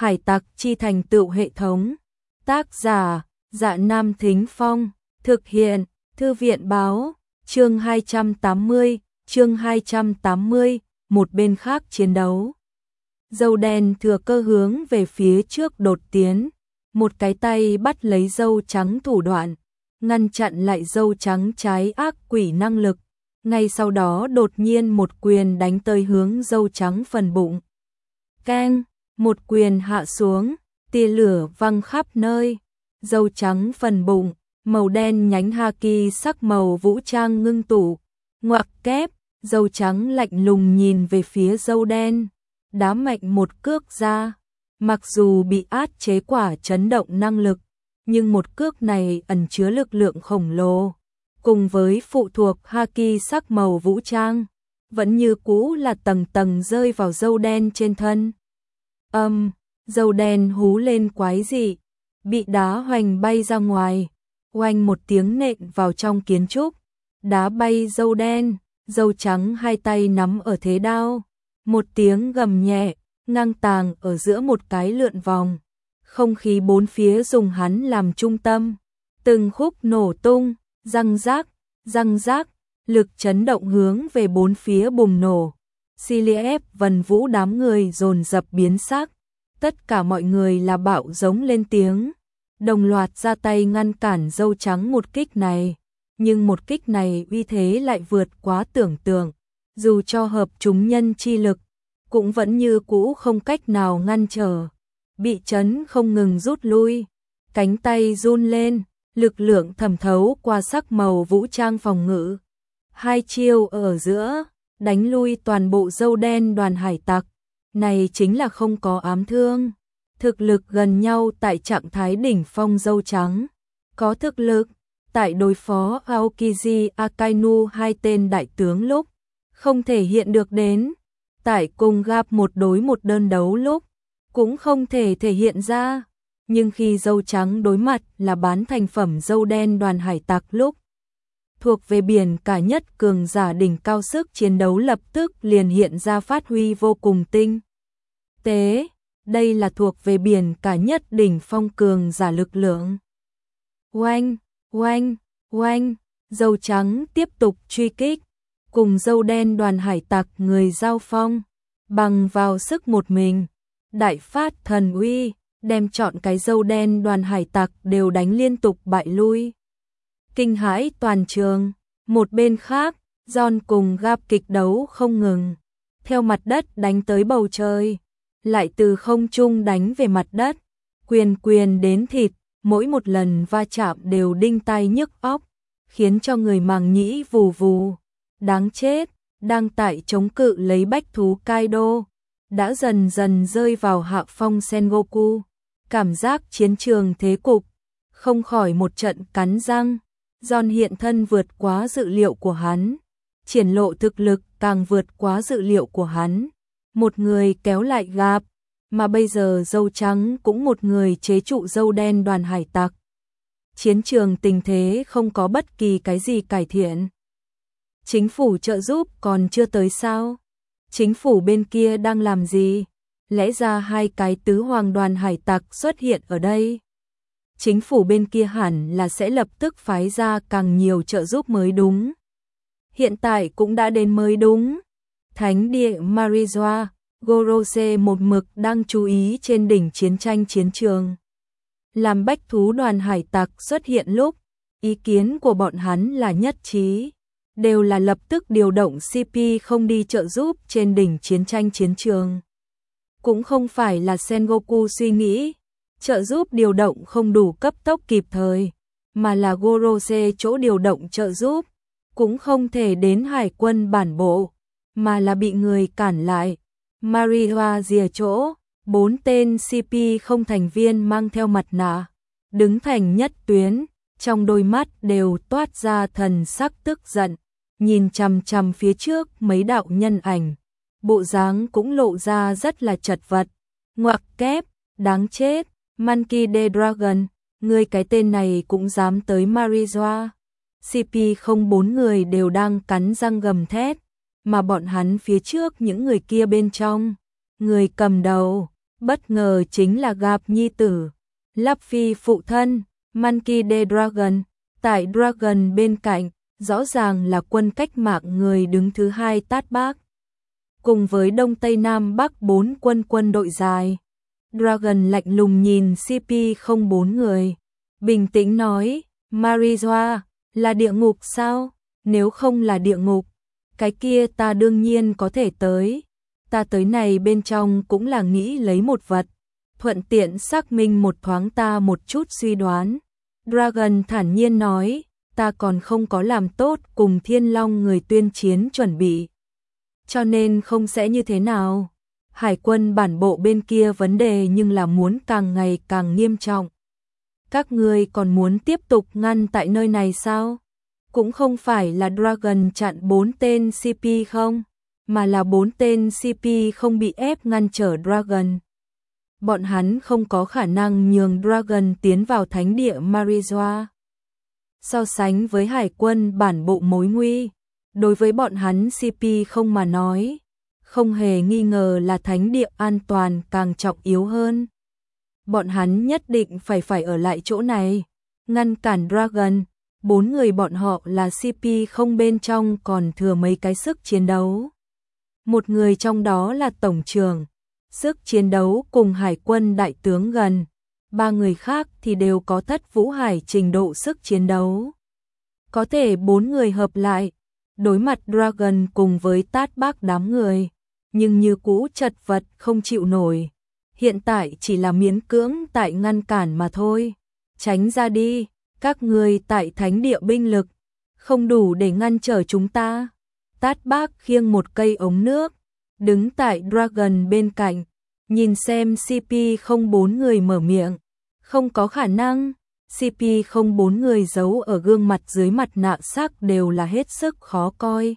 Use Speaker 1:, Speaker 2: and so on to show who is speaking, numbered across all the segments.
Speaker 1: Hải tặc chi thành tựu hệ thống. Tác giả, Dạ Nam Thính Phong. Thực hiện, Thư viện Báo. Chương 280, một bên khác chiến đấu. Dâu đen thừa cơ hướng về phía trước đột tiến, một cái tay bắt lấy dâu trắng thủ đoạn, ngăn chặn lại dâu trắng trái ác quỷ năng lực. Ngay sau đó đột nhiên một quyền đánh tới hướng dâu trắng phần bụng. Keng, một quyền hạ xuống, tia lửa văng khắp nơi. Dâu trắng phần bụng, màu đen nhánh haki sắc màu vũ trang ngưng tụ. Ngoặc kép, dâu trắng lạnh lùng nhìn về phía dâu đen, đá mạnh một cước ra. Mặc dù bị át chế quả chấn động năng lực, nhưng một cước này ẩn chứa lực lượng khổng lồ, cùng với phụ thuộc haki sắc màu vũ trang, vẫn như cũ là tầng tầng rơi vào dâu đen trên thân. Dâu đen hú lên quái dị, bị đá hoành bay ra ngoài, oanh một tiếng nện vào trong kiến trúc, đá bay dâu đen. Dâu trắng hai tay nắm ở thế đao, một tiếng gầm nhẹ, ngang tàng ở giữa một cái lượn vòng. Không khí bốn phía dùng hắn làm trung tâm, từng khúc nổ tung, răng rác, lực chấn động hướng về bốn phía bùng nổ. Siliep Vân Vũ đám người dồn dập biến sắc, tất cả mọi người là bạo giống lên tiếng, đồng loạt ra tay ngăn cản dâu trắng một kích này. Nhưng một kích này uy thế lại vượt quá tưởng tượng, dù cho hợp chúng nhân chi lực, cũng vẫn như cũ không cách nào ngăn trở, bị chấn không ngừng rút lui, cánh tay run lên, lực lượng thẩm thấu qua sắc màu vũ trang phòng ngự. Hai chiêu ở giữa, đánh lui toàn bộ dâu đen đoàn hải tặc, này chính là không có ám thương. Thực lực gần nhau tại trạng thái đỉnh phong dâu trắng, có thực lực tại đối phó Aokiji Akainu hai tên đại tướng lúc, không thể hiện được đến, tại cùng gặp một đối một đơn đấu lúc, cũng không thể thể hiện ra, nhưng khi dâu trắng đối mặt là bán thành phẩm dâu đen đoàn hải tặc lúc, thuộc về biển cả nhất cường giả đỉnh cao, sức chiến đấu lập tức liền hiện ra phát huy vô cùng tinh tế, đây là thuộc về biển cả nhất đỉnh phong cường giả lực lượng. Oanh, dâu trắng tiếp tục truy kích, cùng dâu đen đoàn hải tặc người giao phong, bằng vào sức một mình, đại phát thần uy, đem chọn cái dâu đen đoàn hải tặc đều đánh liên tục bại lui. Kinh hãi toàn trường, một bên khác, John cùng Gap kịch đấu không ngừng, theo mặt đất đánh tới bầu trời, lại từ không trung đánh về mặt đất, quyền đến thịt. Mỗi một lần va chạm đều đinh tai nhức óc, khiến cho người màng nhĩ vù vù. Đáng chết, đang tại chống cự lấy bách thú Kaido, đã dần dần rơi vào hạ phong Sengoku. Cảm giác chiến trường thế cục, không khỏi một trận cắn răng. John hiện thân vượt quá dự liệu của hắn, triển lộ thực lực càng vượt quá dự liệu của hắn. Một người kéo lại Gap, mà bây giờ dâu trắng cũng một người chế trụ dâu đen đoàn hải tặc. Chiến trường tình thế không có bất kỳ cái gì cải thiện. Chính phủ trợ giúp còn chưa tới sao? Chính phủ bên kia đang làm gì? Lẽ ra hai cái tứ hoàng đoàn hải tặc xuất hiện ở đây. Chính phủ bên kia hẳn là sẽ lập tức phái ra càng nhiều trợ giúp mới đúng. Hiện tại cũng đã đến mới đúng. Thánh địa Marijoa, Gorose một mực đang chú ý trên đỉnh chiến tranh chiến trường. Làm bách thú đoàn hải tặc xuất hiện lúc, ý kiến của bọn hắn là nhất trí, đều là lập tức điều động CP không đi trợ giúp trên đỉnh chiến tranh chiến trường. Cũng không phải là Sengoku suy nghĩ, trợ giúp điều động không đủ cấp tốc kịp thời, mà là Gorose chỗ điều động trợ giúp, cũng không thể đến hải quân bản bộ, mà là bị người cản lại. Marijoa rìa chỗ, 4 tên CP không thành viên mang theo mặt nạ, đứng thành nhất tuyến, trong đôi mắt đều toát ra thần sắc tức giận, nhìn chằm chằm phía trước mấy đạo nhân ảnh, bộ dáng cũng lộ ra rất là chật vật. Ngoặc kép, đáng chết, Monkey D. Dragon, ngươi cái tên này cũng dám tới Marijoa. CP không 4 người đều đang cắn răng gầm thét, mà bọn hắn phía trước những người kia bên trong, người cầm đầu, Bất ngờ chính là gặp nhi tử, Luffy phụ thân, Monkey D. Dragon, tại Dragon bên cạnh, rõ ràng là quân cách mạng người đứng thứ hai Tát Bác. Cùng với Đông Tây Nam Bắc 4 quân đội dài. Dragon lạnh lùng nhìn CP04 người, bình tĩnh nói, Marijoa, là địa ngục sao? Nếu không là địa ngục, cái kia ta đương nhiên có thể tới. Ta tới này bên trong cũng là nghĩ lấy một vật, thuận tiện xác minh một thoáng ta một chút suy đoán. Dragon thản nhiên nói, ta còn không có làm tốt cùng Thiên Long người tuyên chiến chuẩn bị. Cho nên không sẽ như thế nào. Hải quân bản bộ bên kia vấn đề nhưng là muốn càng ngày càng nghiêm trọng. Các ngươi còn muốn tiếp tục ngăn tại nơi này sao? Cũng không phải là Dragon chặn 4 tên CP không, mà là 4 tên CP không bị ép ngăn trở Dragon. Bọn hắn không có khả năng nhường Dragon tiến vào thánh địa Marijoa. So sánh với hải quân bản bộ mối nguy, đối với bọn hắn CP không mà nói, không hề nghi ngờ là thánh địa an toàn càng trọng yếu hơn. Bọn hắn nhất định phải ở lại chỗ này, ngăn cản Dragon. 4 người bọn họ là CP không bên trong còn thừa mấy cái sức chiến đấu. Một người trong đó là tổng trưởng, sức chiến đấu cùng hải quân đại tướng gần. 3 người khác thì đều có Thất Vũ Hải trình độ sức chiến đấu. Có thể 4 người hợp lại, đối mặt Dragon cùng với Tát Bác đám người, nhưng như cũ chật vật không chịu nổi. Hiện tại chỉ là miễn cưỡng tại ngăn cản mà thôi. Tránh ra đi, các người tại thánh địa binh lực, không đủ để ngăn trở chúng ta. Tát Bác khiêng một cây ống nước, đứng tại Dragon bên cạnh, nhìn xem CP04 người mở miệng. Không có khả năng, CP04 người giấu ở gương mặt dưới mặt nạ sắc đều là hết sức khó coi.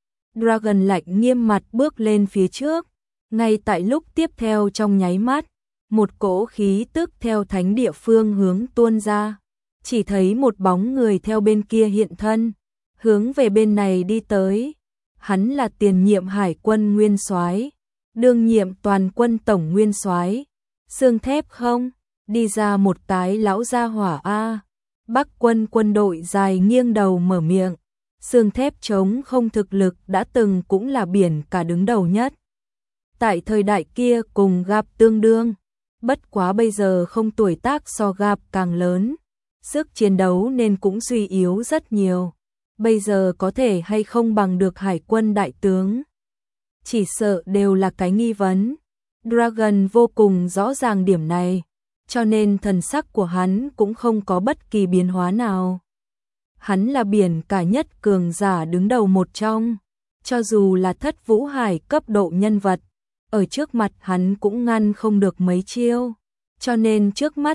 Speaker 1: Dragon lạnh nghiêm mặt bước lên phía trước, ngay tại lúc tiếp theo trong nháy mắt, một cỗ khí tức theo thánh địa phương hướng tuôn ra, chỉ thấy một bóng người theo bên kia hiện thân, hướng về bên này đi tới. Hắn là tiền nhiệm hải quân nguyên soái, đương nhiệm toàn quân tổng nguyên soái, xương thép không? Đi ra một cái lão gia hỏa a. Bắc quân quân đội dài nghiêng đầu mở miệng, xương thép chống không thực lực đã từng cũng là biển cả đứng đầu nhất. Tại thời đại kia cùng gặp tương đương, bất quá bây giờ không tuổi tác so gặp càng lớn, sức chiến đấu nên cũng suy yếu rất nhiều. Bây giờ có thể hay không bằng được hải quân đại tướng, chỉ sợ đều là cái nghi vấn. Dragon vô cùng rõ ràng điểm này, cho nên thần sắc của hắn cũng không có bất kỳ biến hóa nào. Hắn là biển cả nhất cường giả đứng đầu một trong, cho dù là Thất Vũ Hải cấp độ nhân vật, ở trước mặt hắn cũng ngăn không được mấy chiêu, cho nên trước mắt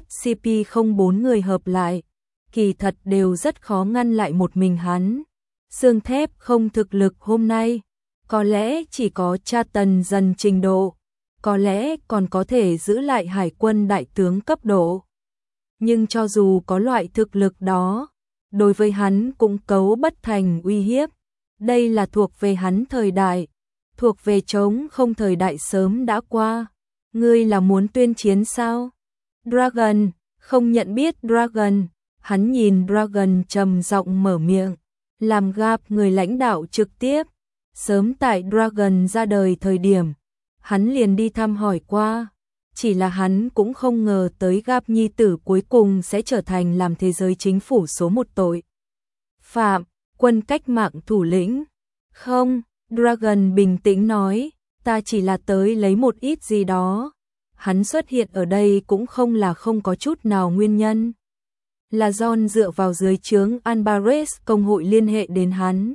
Speaker 1: CP04 người hợp lại, kỳ thật đều rất khó ngăn lại một mình hắn. Xương thép không thực lực hôm nay, có lẽ chỉ có tra tần dần trình độ, có lẽ còn có thể giữ lại hải quân đại tướng cấp độ. Nhưng cho dù có loại thực lực đó, đối với hắn cũng cấu bất thành uy hiếp. Đây là thuộc về hắn thời đại, thuộc về trống không thời đại sớm đã qua. Ngươi là muốn tuyên chiến sao? Dragon, không nhận biết Dragon. Hắn nhìn Dragon trầm giọng mở miệng, làm gặp người lãnh đạo trực tiếp. Sớm tại Dragon ra đời thời điểm, hắn liền đi thăm hỏi qua, chỉ là hắn cũng không ngờ tới gặp nhi tử cuối cùng sẽ trở thành làm thế giới chính phủ số 1 tội phạm, quân cách mạng thủ lĩnh. Không, Dragon bình tĩnh nói, ta chỉ là tới lấy một ít gì đó. Hắn xuất hiện ở đây cũng không là không có chút nào nguyên nhân. Là John dựa vào dưới trướng Alvarez công hội liên hệ đến hắn,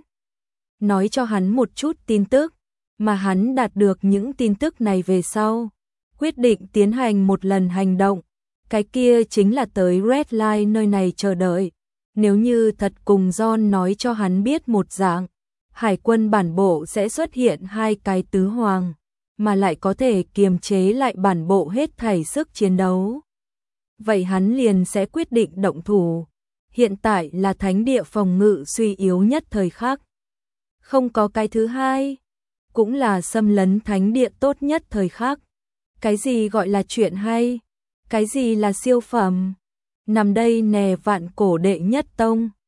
Speaker 1: nói cho hắn một chút tin tức, mà hắn đạt được những tin tức này về sau, quyết định tiến hành một lần hành động, cái kia chính là tới Red Line nơi này chờ đợi. Nếu như thật cùng John nói cho hắn biết một dạng, hải quân bản bộ sẽ xuất hiện 2 cái tứ hoàng, mà lại có thể kiềm chế lại bản bộ hết thảy sức chiến đấu. Vậy hắn liền sẽ quyết định động thủ. Hiện tại là thánh địa phòng ngự suy yếu nhất thời khắc. Không có cái thứ hai, cũng là xâm lấn thánh địa tốt nhất thời khắc. Cái gì gọi là chuyện hay? Cái gì là siêu phẩm? Nằm đây nè vạn cổ đệ nhất tông.